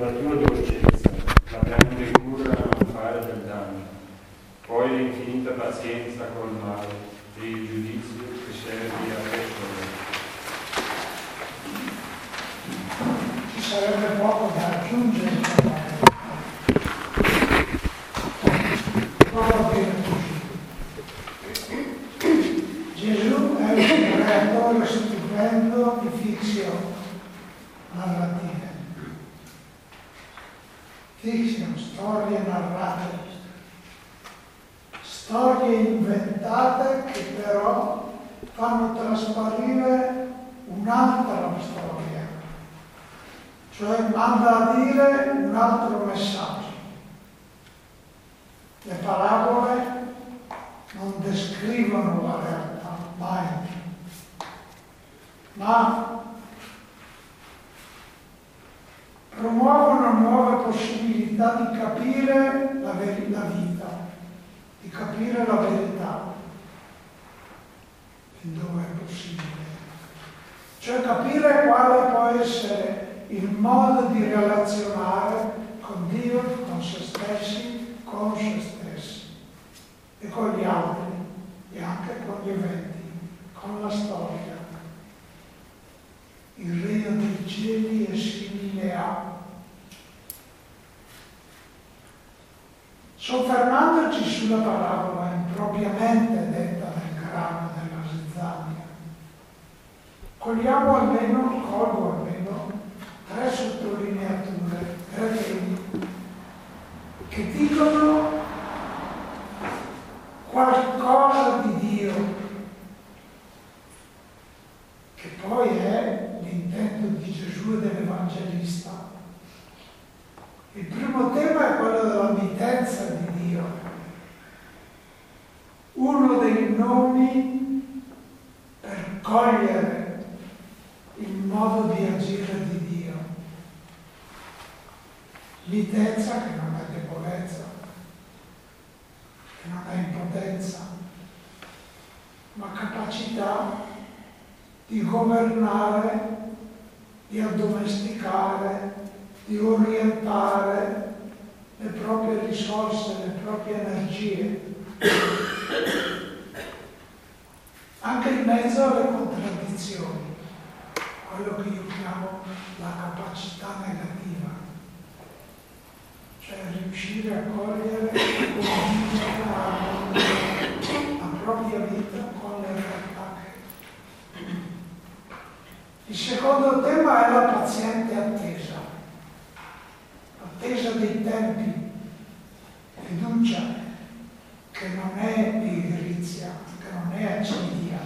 la tua dolcezza, la grande cura da non fare del danno, poi l'infinita pazienza col male e il giudizio che servi a persone. Ci sarebbe poco da aggiungere, Gesù è un creatore stupendo di fiction narrative, fiction, storie narrate, storie inventate che però fanno trasparire un'altra storia, cioè manda a dire un altro messaggio. Le parabole non descrivono la realtà, mai, ma promuovono nuove possibilità di capire la vita, di capire la verità, fin dove è possibile. Cioè capire quale può essere il modo di relazionare con Dio, con se stessi, con se stessi e con gli altri e anche con gli eventi, con la storia. Il regno dei cieli è simile a. Soffermandoci sulla parabola impropriamente detta del grano della zizzania, colgo almeno 3 sottolineature gradevoli che dicono qualcosa di Dio, che poi è l'intento di Gesù e dell'Evangelista. Il primo tema è quello della mitenza di Dio, uno dei nomi per cogliere il modo di agire di Dio. Mitenza che non è debolezza, che non è impotenza, ma capacità di governare, di addomesticare, di orientare le proprie risorse, le proprie energie, anche in mezzo alle contraddizioni, quello che io chiamo la capacità negativa, cioè riuscire a cogliere e condividere la propria vita con le realtà. Il secondo tema è la paziente attesa dei tempi, fiducia che non è pigrizia, che non è acidia,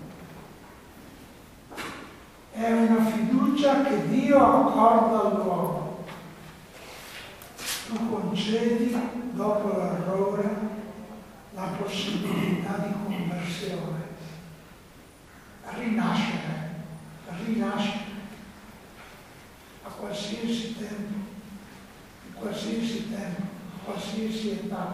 è una fiducia che Dio accorda all'uomo. Tu concedi dopo l'errore la possibilità di conversione, rinascere a qualsiasi tempo, a qualsiasi età.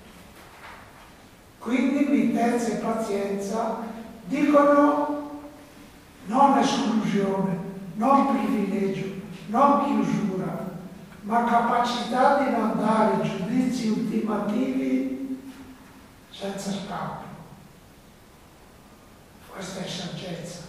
Quindi mitenza e pazienza dicono non esclusione, non privilegio, non chiusura, ma capacità di non dare giudizi ultimativi senza scampo. Questa è saggezza.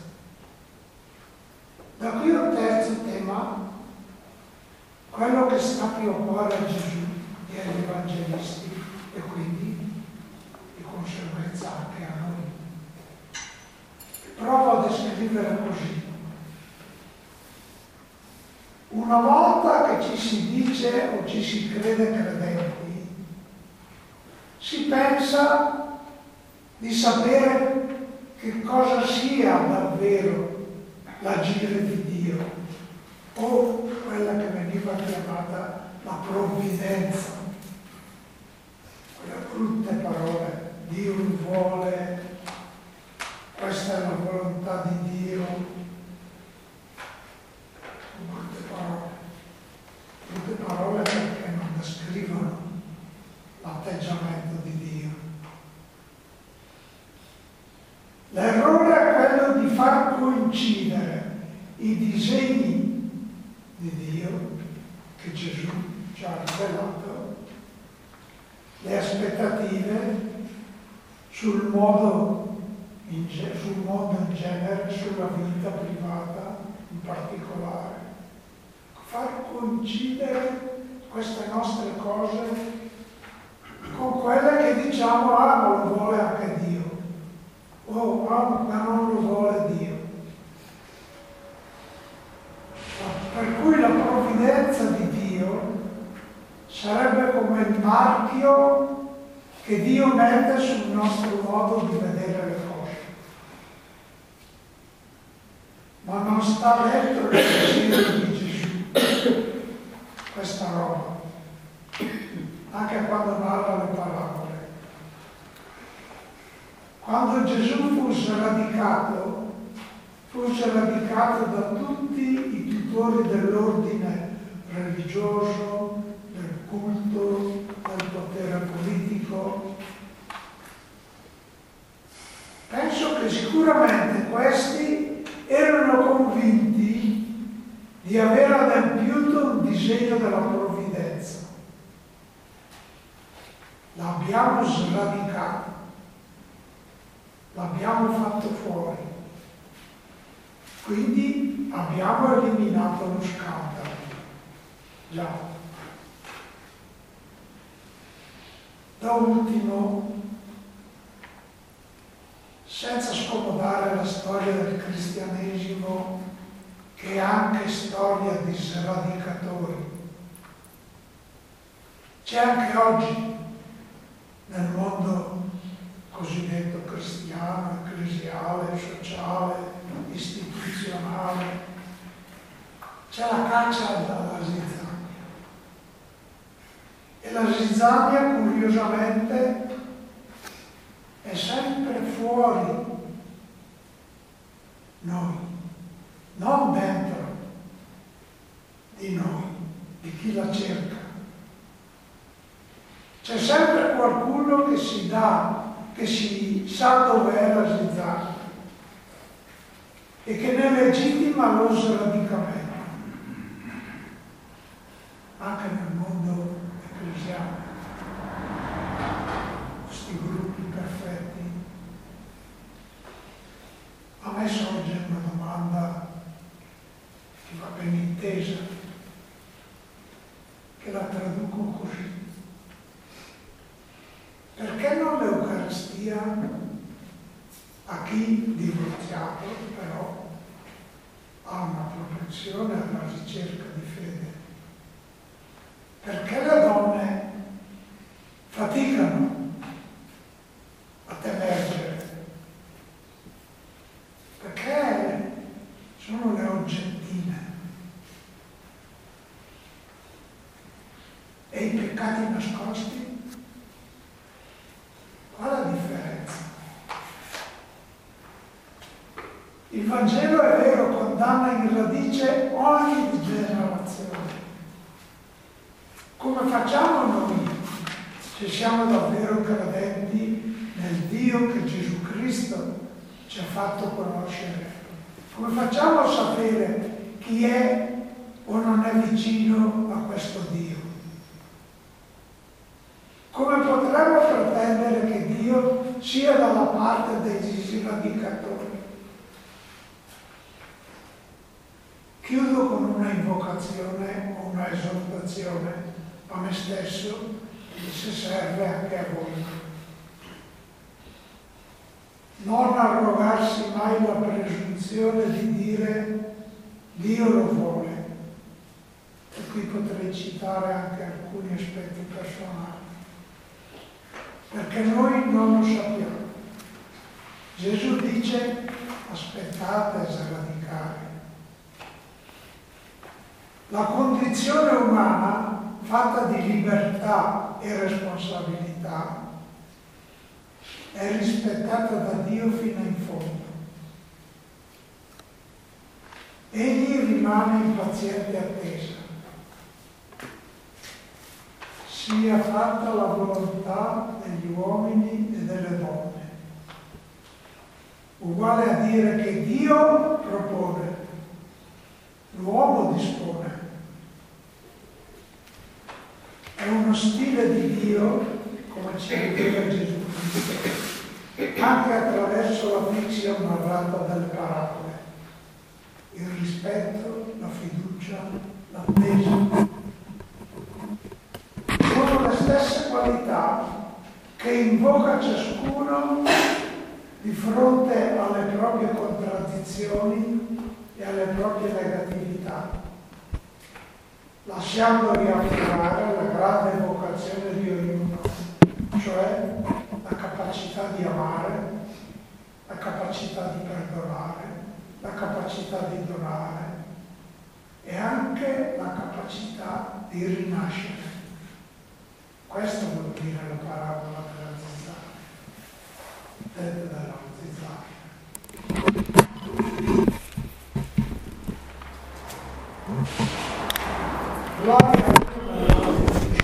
Da qui un terzo tema, quello che sta più a cuore a Gesù e agli evangelisti e quindi di conseguenza anche a noi. Provo a descrivere così. Una volta che ci si dice o ci si crede credenti, si pensa di sapere che cosa sia davvero l'agire di Dio o quella che veniva chiamata la provvidenza, quelle brutte parole, Dio vuole, questa è la volontà di Dio, brutte parole perché non descrivono l'atteggiamento di Dio. L'errore è quello di far coincidere i disegni di Dio che Gesù ci ha rivelato le aspettative sul mondo in genere, sulla vita privata in particolare. Far coincidere queste nostre cose con quelle che diciamo, ma lo vuole anche Dio, ma non lo vuole Dio. Per cui la provvidenza di Dio sarebbe come il marchio che Dio mette sul nostro modo di vedere le cose. Ma non sta dentro il pensiero di Gesù questa roba, anche quando narra le parabole. Quando Gesù fu sradicato da tutti i tutori dell'ordine religioso, del culto, del potere politico. Penso che sicuramente questi erano convinti di aver adempiuto un disegno della provvidenza. L'abbiamo sradicato, l'abbiamo fatto fuori, quindi abbiamo eliminato lo scandalo. Già. Da ultimo, senza scomodare la storia del cristianesimo, che è anche storia di sradicatori, c'è anche oggi nel mondo cosiddetto cristiano, ecclesiale, sociale, istituzionale, c'è la caccia alla zizzania. E la zizzania, curiosamente, è sempre fuori noi, non dentro di noi, di chi la cerca. C'è sempre qualcuno che si sa dov'è la zizzania e che ne legittima lo sradicamento. Anche nel mondo ecclesiale, questi gruppi perfetti. A me sorge una domanda che va ben intesa, che la traduco così. Perché non l'Eucaristia a chi divorziato però ha una propensione alla ricerca di fede? Perché le donne faticano ad emergere? Perché sono le oggettine e i peccati nascosti? Qual è la differenza? Il Vangelo è vero, condanna in radice ogni degenerazione. Come facciamo noi, se siamo davvero credenti nel Dio che Gesù Cristo ci ha fatto conoscere? Come facciamo a sapere chi è o non è vicino a questo Dio? Come potremmo pretendere che Dio sia dalla parte degli sradicatori? Chiudo con una invocazione o una esortazione a me stesso e se serve anche a voi. Non arrogarsi mai la presunzione di dire Dio lo vuole. E qui potrei citare anche alcuni aspetti personali. Perché noi non lo sappiamo. Gesù dice aspettate a sradicare. La condizione umana, fatta di libertà e responsabilità, è rispettata da Dio fino in fondo. Egli rimane in paziente attesa. Sia fatta la volontà degli uomini e delle donne. Uguale a dire che Dio propone, l'uomo dispone. uno stile di Dio, come ci diceva Gesù Cristo, anche attraverso la fiction narrata delle parabole. Il rispetto, la fiducia, l'attesa. Sono le stesse qualità che invoca ciascuno di fronte alle proprie contraddizioni e alle proprie negatività, lasciando riaffermare la grande vocazione di ognuno, cioè la capacità di amare, la capacità di perdonare, la capacità di donare e anche la capacità di rinascere. Questo vuol dire la parabola della zizzania, della